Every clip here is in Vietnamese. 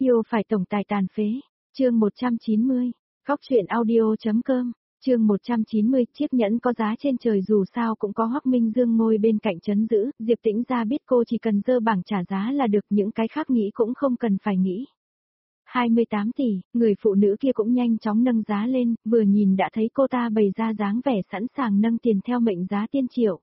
Yêu phải tổng tài tàn phế. Chương 190. Góc truyện audio.com. Chương 190. Chiếc nhẫn có giá trên trời dù sao cũng có Hoắc Minh Dương ngồi bên cạnh trấn giữ, Diệp Tĩnh Gia biết cô chỉ cần dơ bảng trả giá là được, những cái khác nghĩ cũng không cần phải nghĩ. 28 tỷ, người phụ nữ kia cũng nhanh chóng nâng giá lên, vừa nhìn đã thấy cô ta bày ra dáng vẻ sẵn sàng nâng tiền theo mệnh giá tiên triệu.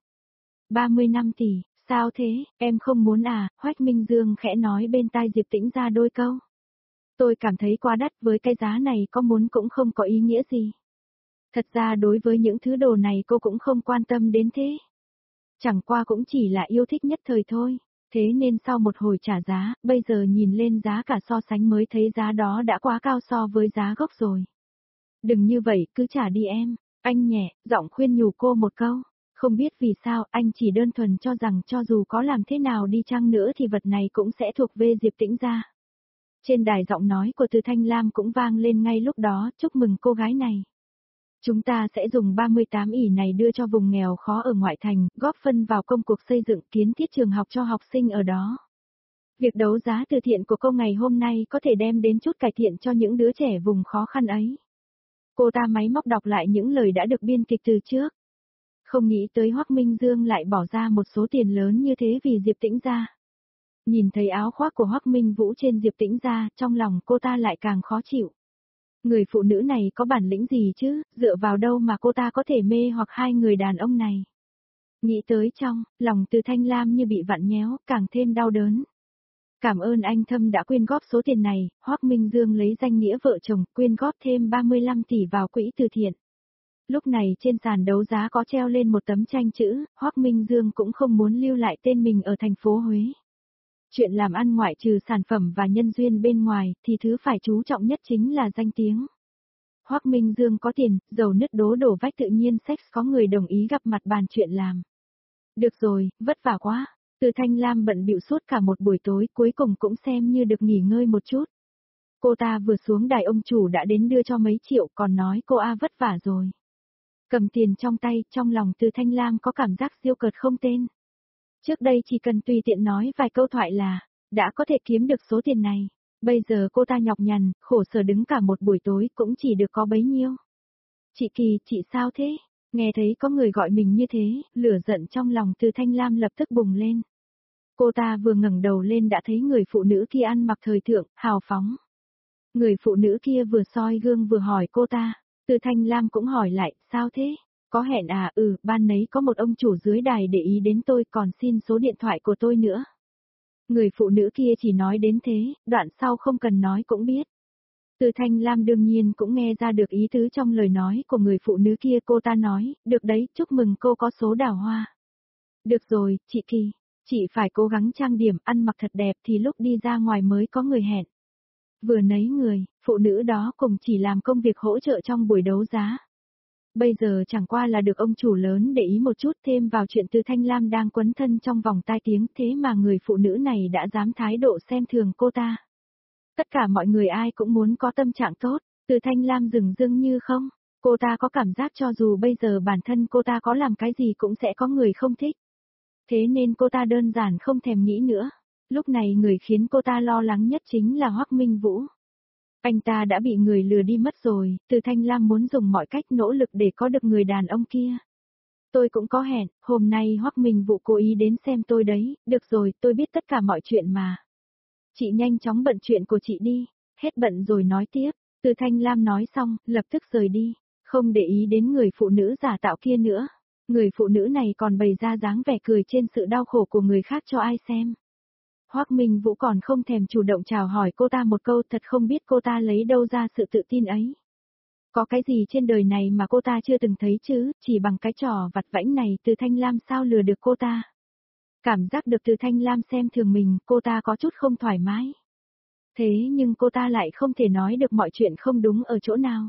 35 tỷ, sao thế, em không muốn à, Hoắc Minh Dương khẽ nói bên tai Diệp Tĩnh Gia đôi câu. Tôi cảm thấy quá đắt, với cái giá này có muốn cũng không có ý nghĩa gì. Thật ra đối với những thứ đồ này cô cũng không quan tâm đến thế. Chẳng qua cũng chỉ là yêu thích nhất thời thôi. Thế nên sau một hồi trả giá, bây giờ nhìn lên giá cả so sánh mới thấy giá đó đã quá cao so với giá gốc rồi. Đừng như vậy, cứ trả đi em. Anh nhẹ, giọng khuyên nhủ cô một câu. Không biết vì sao, anh chỉ đơn thuần cho rằng cho dù có làm thế nào đi chăng nữa thì vật này cũng sẽ thuộc về Diệp Tĩnh Gia. Trên đài giọng nói của Từ Thanh Lam cũng vang lên ngay lúc đó, chúc mừng cô gái này. Chúng ta sẽ dùng 38 ỷ này đưa cho vùng nghèo khó ở ngoại thành, góp phân vào công cuộc xây dựng kiến thiết trường học cho học sinh ở đó. Việc đấu giá từ thiện của cô ngày hôm nay có thể đem đến chút cải thiện cho những đứa trẻ vùng khó khăn ấy. Cô ta máy móc đọc lại những lời đã được biên kịch từ trước. Không nghĩ tới Hoắc Minh Dương lại bỏ ra một số tiền lớn như thế vì Diệp Tĩnh Gia. Nhìn thấy áo khoác của Hoắc Minh Vũ trên Diệp Tĩnh Gia, trong lòng cô ta lại càng khó chịu. Người phụ nữ này có bản lĩnh gì chứ, dựa vào đâu mà cô ta có thể mê hoặc hai người đàn ông này. Nghĩ tới trong, lòng Từ Thanh Lam như bị vặn nhéo, càng thêm đau đớn. Cảm ơn anh Thâm đã quyên góp số tiền này, Hoắc Minh Dương lấy danh nghĩa vợ chồng quyên góp thêm 35 tỷ vào quỹ từ thiện. Lúc này trên sàn đấu giá có treo lên một tấm tranh chữ, Hoắc Minh Dương cũng không muốn lưu lại tên mình ở thành phố Huế. Chuyện làm ăn ngoại trừ sản phẩm và nhân duyên bên ngoài, thì thứ phải chú trọng nhất chính là danh tiếng. Hoắc Minh Dương có tiền, dầu nứt đổ vách tự nhiên sex có người đồng ý gặp mặt bàn chuyện làm. Được rồi, vất vả quá. Từ Thanh Lam bận bịu suốt cả một buổi tối, cuối cùng cũng xem như được nghỉ ngơi một chút. Cô ta vừa xuống đài ông chủ đã đến đưa cho mấy triệu, còn nói cô vất vả rồi. Cầm tiền trong tay, trong lòng Từ Thanh Lam có cảm giác diêu cợt không tên. Trước đây chỉ cần tùy tiện nói vài câu thoại là, đã có thể kiếm được số tiền này. Bây giờ cô ta nhọc nhằn, khổ sở đứng cả một buổi tối cũng chỉ được có bấy nhiêu. Chị Kỳ, chị sao thế? Nghe thấy có người gọi mình như thế, lửa giận trong lòng Từ Thanh Lam lập tức bùng lên. Cô ta vừa ngẩng đầu lên đã thấy người phụ nữ kia ăn mặc thời thượng, hào phóng. Người phụ nữ kia vừa soi gương vừa hỏi cô ta. Từ Thanh Lam cũng hỏi lại, sao thế? Có hẹn à? Ban nấy có một ông chủ dưới đài để ý đến tôi, còn xin số điện thoại của tôi nữa. Người phụ nữ kia chỉ nói đến thế, đoạn sau không cần nói cũng biết. Từ Thanh Lam đương nhiên cũng nghe ra được ý tứ trong lời nói của người phụ nữ kia, cô ta nói, được đấy, chúc mừng cô có số đào hoa. Được rồi, chị Kỳ, chị phải cố gắng trang điểm, ăn mặc thật đẹp thì lúc đi ra ngoài mới có người hẹn. Vừa nấy người, phụ nữ đó cùng chỉ làm công việc hỗ trợ trong buổi đấu giá. Bây giờ chẳng qua là được ông chủ lớn để ý một chút, thêm vào chuyện Từ Thanh Lam đang quấn thân trong vòng tai tiếng, thế mà người phụ nữ này đã dám thái độ xem thường cô ta. Tất cả mọi người ai cũng muốn có tâm trạng tốt, Từ Thanh Lam dửng dưng như không, cô ta có cảm giác cho dù bây giờ bản thân cô ta có làm cái gì cũng sẽ có người không thích. Thế nên cô ta đơn giản không thèm nghĩ nữa. Lúc này người khiến cô ta lo lắng nhất chính là Hoắc Minh Vũ. Anh ta đã bị người lừa đi mất rồi, Từ Thanh Lam muốn dùng mọi cách nỗ lực để có được người đàn ông kia. Tôi cũng có hẹn, hôm nay Hoắc Minh Vũ cố ý đến xem tôi đấy, được rồi, tôi biết tất cả mọi chuyện mà. Chị nhanh chóng bận chuyện của chị đi, hết bận rồi nói tiếp. Từ Thanh Lam nói xong, lập tức rời đi, không để ý đến người phụ nữ giả tạo kia nữa. Người phụ nữ này còn bày ra dáng vẻ cười trên sự đau khổ của người khác cho ai xem. Hoắc Minh Vũ còn không thèm chủ động chào hỏi cô ta một câu, thật không biết cô ta lấy đâu ra sự tự tin ấy. Có cái gì trên đời này mà cô ta chưa từng thấy chứ, chỉ bằng cái trò vặt vãnh này Từ Thanh Lam sao lừa được cô ta. Cảm giác được Từ Thanh Lam xem thường mình, cô ta có chút không thoải mái. Thế nhưng cô ta lại không thể nói được mọi chuyện không đúng ở chỗ nào.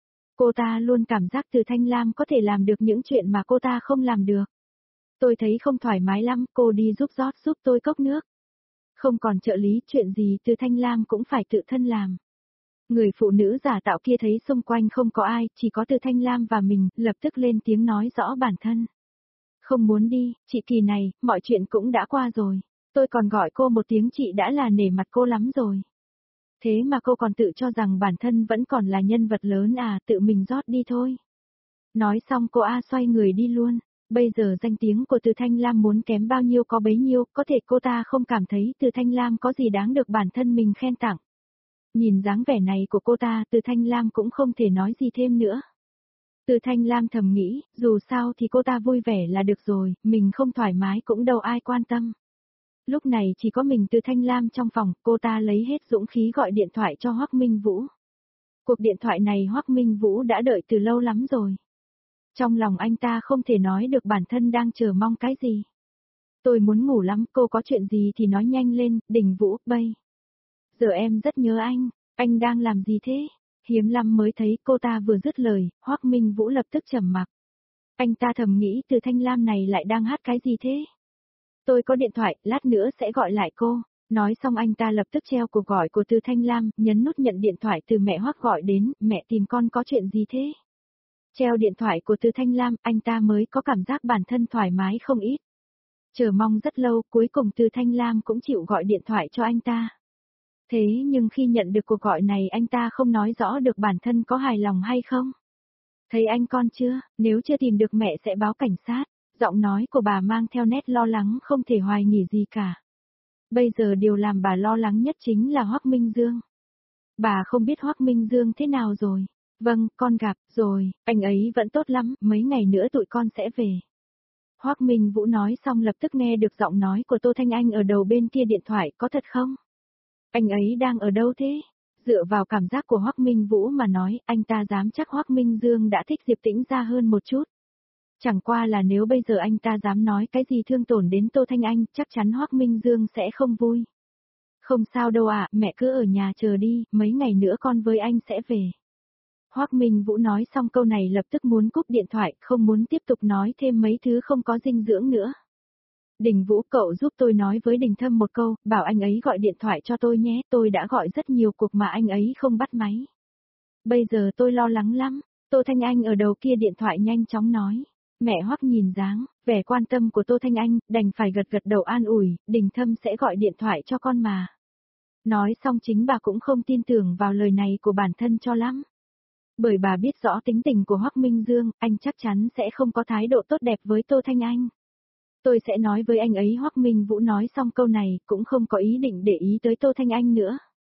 Cô ta luôn cảm giác Từ Thanh Lam có thể làm được những chuyện mà cô ta không làm được. Tôi thấy không thoải mái lắm, cô đi rót giúp tôi cốc nước. Không còn trợ lý, chuyện gì Từ Thanh Lam cũng phải tự thân làm. Người phụ nữ giả tạo kia thấy xung quanh không có ai, chỉ có Từ Thanh Lam và mình, lập tức lên tiếng nói rõ bản thân. Không muốn đi, chị Kỳ này, mọi chuyện cũng đã qua rồi. Tôi còn gọi cô một tiếng chị đã là nể mặt cô lắm rồi. Thế mà cô còn tự cho rằng bản thân vẫn còn là nhân vật lớn à, tự mình rót đi thôi. Nói xong cô A xoay người đi luôn. Bây giờ danh tiếng của Từ Thanh Lam muốn kém bao nhiêu có bấy nhiêu, có thể cô ta không cảm thấy Từ Thanh Lam có gì đáng được bản thân mình khen tặng. Nhìn dáng vẻ này của cô ta, Từ Thanh Lam cũng không thể nói gì thêm nữa. Từ Thanh Lam thầm nghĩ, dù sao thì cô ta vui vẻ là được rồi, mình không thoải mái cũng đâu ai quan tâm. Lúc này chỉ có mình Từ Thanh Lam trong phòng, cô ta lấy hết dũng khí gọi điện thoại cho Hoắc Minh Vũ. Cuộc điện thoại này Hoắc Minh Vũ đã đợi từ lâu lắm rồi. Trong lòng anh ta không thể nói được bản thân đang chờ mong cái gì. Tôi muốn ngủ lắm, cô có chuyện gì thì nói nhanh lên, Đình Vũ, bây. Giờ em rất nhớ anh đang làm gì thế? Hiếm lắm mới thấy cô ta vừa dứt lời, Hoắc Minh Vũ lập tức trầm mặc. Anh ta thầm nghĩ Từ Thanh Lam này lại đang hát cái gì thế? Tôi có điện thoại, lát nữa sẽ gọi lại cô. Nói xong anh ta lập tức treo cuộc gọi của Từ Thanh Lam, nhấn nút nhận điện thoại từ mẹ Hoắc gọi đến, mẹ tìm con có chuyện gì thế? Treo điện thoại của Từ Thanh Lam, anh ta mới có cảm giác bản thân thoải mái không ít. Chờ mong rất lâu, cuối cùng Từ Thanh Lam cũng chịu gọi điện thoại cho anh ta. Thế nhưng khi nhận được cuộc gọi này anh ta không nói rõ được bản thân có hài lòng hay không. Thấy anh con chưa, nếu chưa tìm được mẹ sẽ báo cảnh sát. Giọng nói của bà mang theo nét lo lắng không thể hoài nghi gì cả. Bây giờ điều làm bà lo lắng nhất chính là Hoắc Minh Dương. Bà không biết Hoắc Minh Dương thế nào rồi. Vâng, con gặp rồi, anh ấy vẫn tốt lắm, mấy ngày nữa tụi con sẽ về. Hoắc Minh Vũ nói xong lập tức nghe được giọng nói của Tô Thanh Anh ở đầu bên kia điện thoại, có thật không? Anh ấy đang ở đâu thế? Dựa vào cảm giác của Hoắc Minh Vũ mà nói, anh ta dám chắc Hoắc Minh Dương đã thích Diệp Tĩnh Gia hơn một chút. Chẳng qua là nếu bây giờ anh ta dám nói cái gì thương tổn đến Tô Thanh Anh, chắc chắn Hoắc Minh Dương sẽ không vui. Không sao đâu ạ, mẹ cứ ở nhà chờ đi, mấy ngày nữa con với anh sẽ về. Hoắc Minh Vũ nói xong câu này lập tức muốn cúp điện thoại, không muốn tiếp tục nói thêm mấy thứ không có dinh dưỡng nữa. Đình Vũ, cậu giúp tôi nói với Đình Thâm một câu, bảo anh ấy gọi điện thoại cho tôi nhé, tôi đã gọi rất nhiều cuộc mà anh ấy không bắt máy. Bây giờ tôi lo lắng lắm, Tô Thanh Anh ở đầu kia điện thoại nhanh chóng nói. Mẹ Hoắc nhìn dáng, vẻ quan tâm của Tô Thanh Anh, đành phải gật gật đầu an ủi, Đình Thâm sẽ gọi điện thoại cho con mà. Nói xong chính bà cũng không tin tưởng vào lời này của bản thân cho lắm. Bởi bà biết rõ tính tình của Hoắc Minh Dương, anh chắc chắn sẽ không có thái độ tốt đẹp với Tô Thanh Anh. Tôi sẽ nói với anh ấy. Hoắc Minh Vũ nói xong câu này, cũng không có ý định để ý tới Tô Thanh Anh nữa.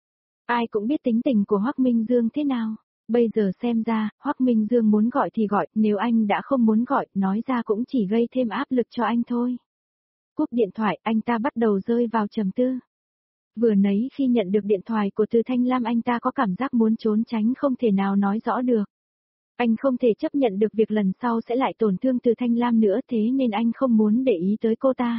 Ai cũng biết tính tình của Hoắc Minh Dương thế nào. Bây giờ xem ra, Hoắc Minh Dương muốn gọi thì gọi, nếu anh đã không muốn gọi, nói ra cũng chỉ gây thêm áp lực cho anh thôi. Cúp điện thoại, anh ta bắt đầu rơi vào trầm tư. Vừa nãy khi nhận được điện thoại của Từ Thanh Lam anh ta có cảm giác muốn trốn tránh không thể nào nói rõ được. Anh không thể chấp nhận được việc lần sau sẽ lại tổn thương Từ Thanh Lam nữa, thế nên anh không muốn để ý tới cô ta.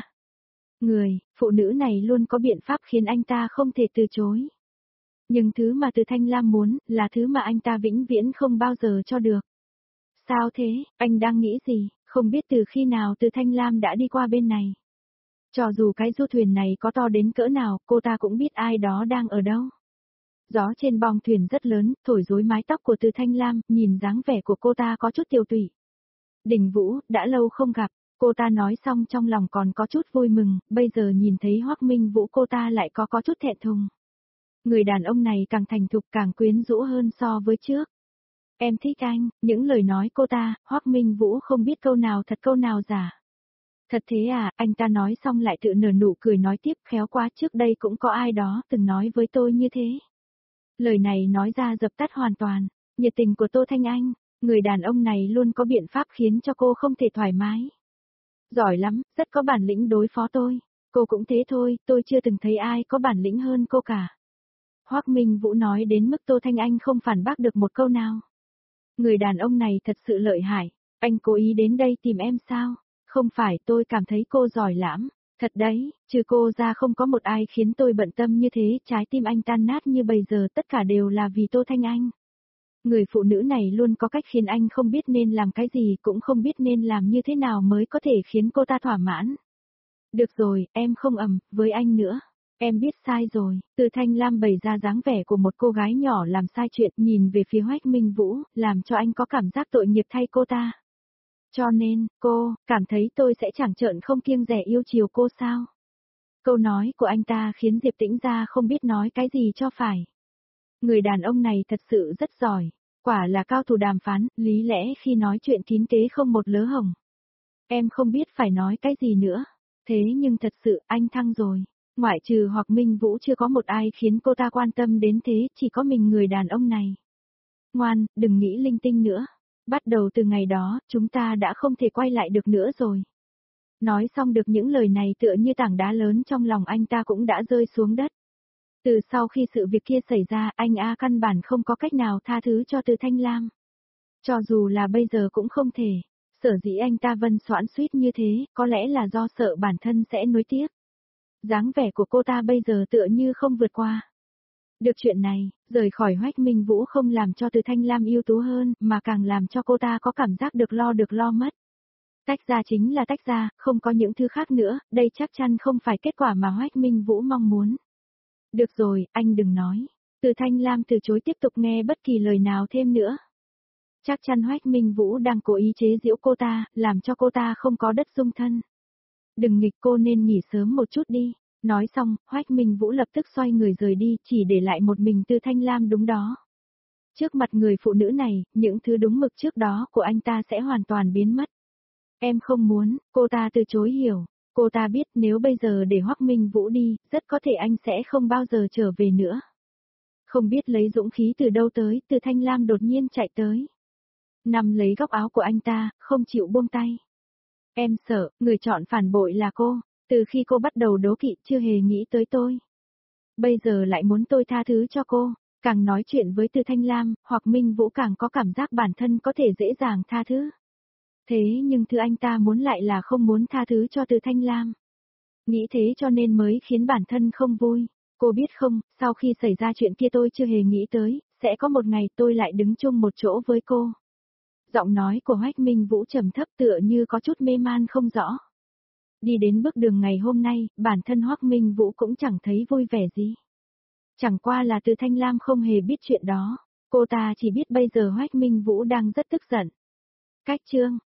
Phụ nữ này luôn có biện pháp khiến anh ta không thể từ chối. Nhưng thứ mà Từ Thanh Lam muốn, là thứ mà anh ta vĩnh viễn không bao giờ cho được. Sao thế, anh đang nghĩ gì, không biết từ khi nào Từ Thanh Lam đã đi qua bên này. Cho dù cái du thuyền này có to đến cỡ nào, cô ta cũng biết ai đó đang ở đâu. Gió trên bong thuyền rất lớn, thổi rối mái tóc của Từ Thanh Lam, nhìn dáng vẻ của cô ta có chút tiều tụy. Đình Vũ, đã lâu không gặp, cô ta nói xong trong lòng còn có chút vui mừng, bây giờ nhìn thấy Hoắc Minh Vũ cô ta lại có chút thẹn thùng. Người đàn ông này càng thành thục càng quyến rũ hơn so với trước. Em thích anh, những lời nói cô ta, Hoắc Minh Vũ không biết câu nào thật câu nào giả. Thật thế à, anh ta nói xong lại tự nở nụ cười nói tiếp, khéo quá, trước đây cũng có ai đó từng nói với tôi như thế. Lời này nói ra dập tắt hoàn toàn, nhiệt tình của Tô Thanh Anh, người đàn ông này luôn có biện pháp khiến cho cô không thể thoải mái. Giỏi lắm, rất có bản lĩnh đối phó tôi, cô cũng thế thôi, tôi chưa từng thấy ai có bản lĩnh hơn cô cả. Hoắc Minh Vũ nói đến mức Tô Thanh Anh không phản bác được một câu nào. Người đàn ông này thật sự lợi hại, anh cố ý đến đây tìm em sao? Không phải, tôi cảm thấy cô giỏi lắm. Thật đấy, trừ cô ra không có một ai khiến tôi bận tâm như thế, trái tim anh tan nát như bây giờ tất cả đều là vì Tô Thanh Anh. Người phụ nữ này luôn có cách khiến anh không biết nên làm cái gì, cũng không biết nên làm như thế nào mới có thể khiến cô ta thỏa mãn. Được rồi, em không ầm với anh nữa. Em biết sai rồi. Từ Thanh Lam bày ra dáng vẻ của một cô gái nhỏ làm sai chuyện, nhìn về phía Hoắc Minh Vũ, làm cho anh có cảm giác tội nghiệp thay cô ta. Cho nên, cô, cảm thấy tôi sẽ chẳng trợn không kiêng dè yêu chiều cô sao? Câu nói của anh ta khiến Diệp Tĩnh Gia không biết nói cái gì cho phải. Người đàn ông này thật sự rất giỏi, quả là cao thủ đàm phán, lý lẽ khi nói chuyện kín kế không một lớ hồng. Em không biết phải nói cái gì nữa. Thế nhưng thật sự anh thăng rồi. Ngoại trừ hoặc Minh Vũ chưa có một ai khiến cô ta quan tâm đến thế, chỉ có mình người đàn ông này. Ngoan, đừng nghĩ linh tinh nữa. Bắt đầu từ ngày đó, chúng ta đã không thể quay lại được nữa rồi. Nói xong được những lời này tựa như tảng đá lớn trong lòng anh ta cũng đã rơi xuống đất. Từ sau khi sự việc kia xảy ra, anh căn bản không có cách nào tha thứ cho Từ Thanh Lam. Cho dù là bây giờ cũng không thể. Sở dĩ anh ta vân xoãn suýt như thế, có lẽ là do sợ bản thân sẽ nuối tiếc. Dáng vẻ của cô ta bây giờ tựa như không vượt qua. Được chuyện này, rời khỏi Hoách Minh Vũ không làm cho Từ Thanh Lam ưu tú hơn, mà càng làm cho cô ta có cảm giác được lo mất. Tách ra chính là tách ra, không có những thứ khác nữa, đây chắc chắn không phải kết quả mà Hoách Minh Vũ mong muốn. Được rồi, anh đừng nói. Từ Thanh Lam từ chối tiếp tục nghe bất kỳ lời nào thêm nữa. Chắc chắn Hoách Minh Vũ đang cố ý chế giễu cô ta, làm cho cô ta không có đất dung thân. Đừng nghịch, cô nên nghỉ sớm một chút đi. Nói xong, Hoách Minh Vũ lập tức xoay người rời đi, chỉ để lại một mình Từ Thanh Lam đúng đó. Trước mặt người phụ nữ này, những thứ đúng mực trước đó của anh ta sẽ hoàn toàn biến mất. Em không muốn, cô ta từ chối hiểu. Cô ta biết nếu bây giờ để Hoắc Minh Vũ đi, rất có thể anh sẽ không bao giờ trở về nữa. Không biết lấy dũng khí từ đâu tới, Từ Thanh Lam đột nhiên chạy tới. Nắm lấy góc áo của anh ta, không chịu buông tay. Em sợ, người chọn phản bội là cô, từ khi cô bắt đầu đố kỵ chưa hề nghĩ tới tôi. Bây giờ lại muốn tôi tha thứ cho cô, càng nói chuyện với Từ Thanh Lam, hoặc Minh Vũ càng có cảm giác bản thân có thể dễ dàng tha thứ. Thế nhưng thứ anh ta muốn lại là không muốn tha thứ cho Từ Thanh Lam. Nghĩ thế cho nên mới khiến bản thân không vui. Cô biết không, sau khi xảy ra chuyện kia tôi chưa hề nghĩ tới, sẽ có một ngày tôi lại đứng chung một chỗ với cô. Giọng nói của Hoách Minh Vũ trầm thấp tựa như có chút mê man không rõ. Đi đến bước đường ngày hôm nay, bản thân Hoắc Minh Vũ cũng chẳng thấy vui vẻ gì. Chẳng qua là Từ Thanh Lam không hề biết chuyện đó. Cô ta chỉ biết bây giờ Hoách Minh Vũ đang rất tức giận. Cách chương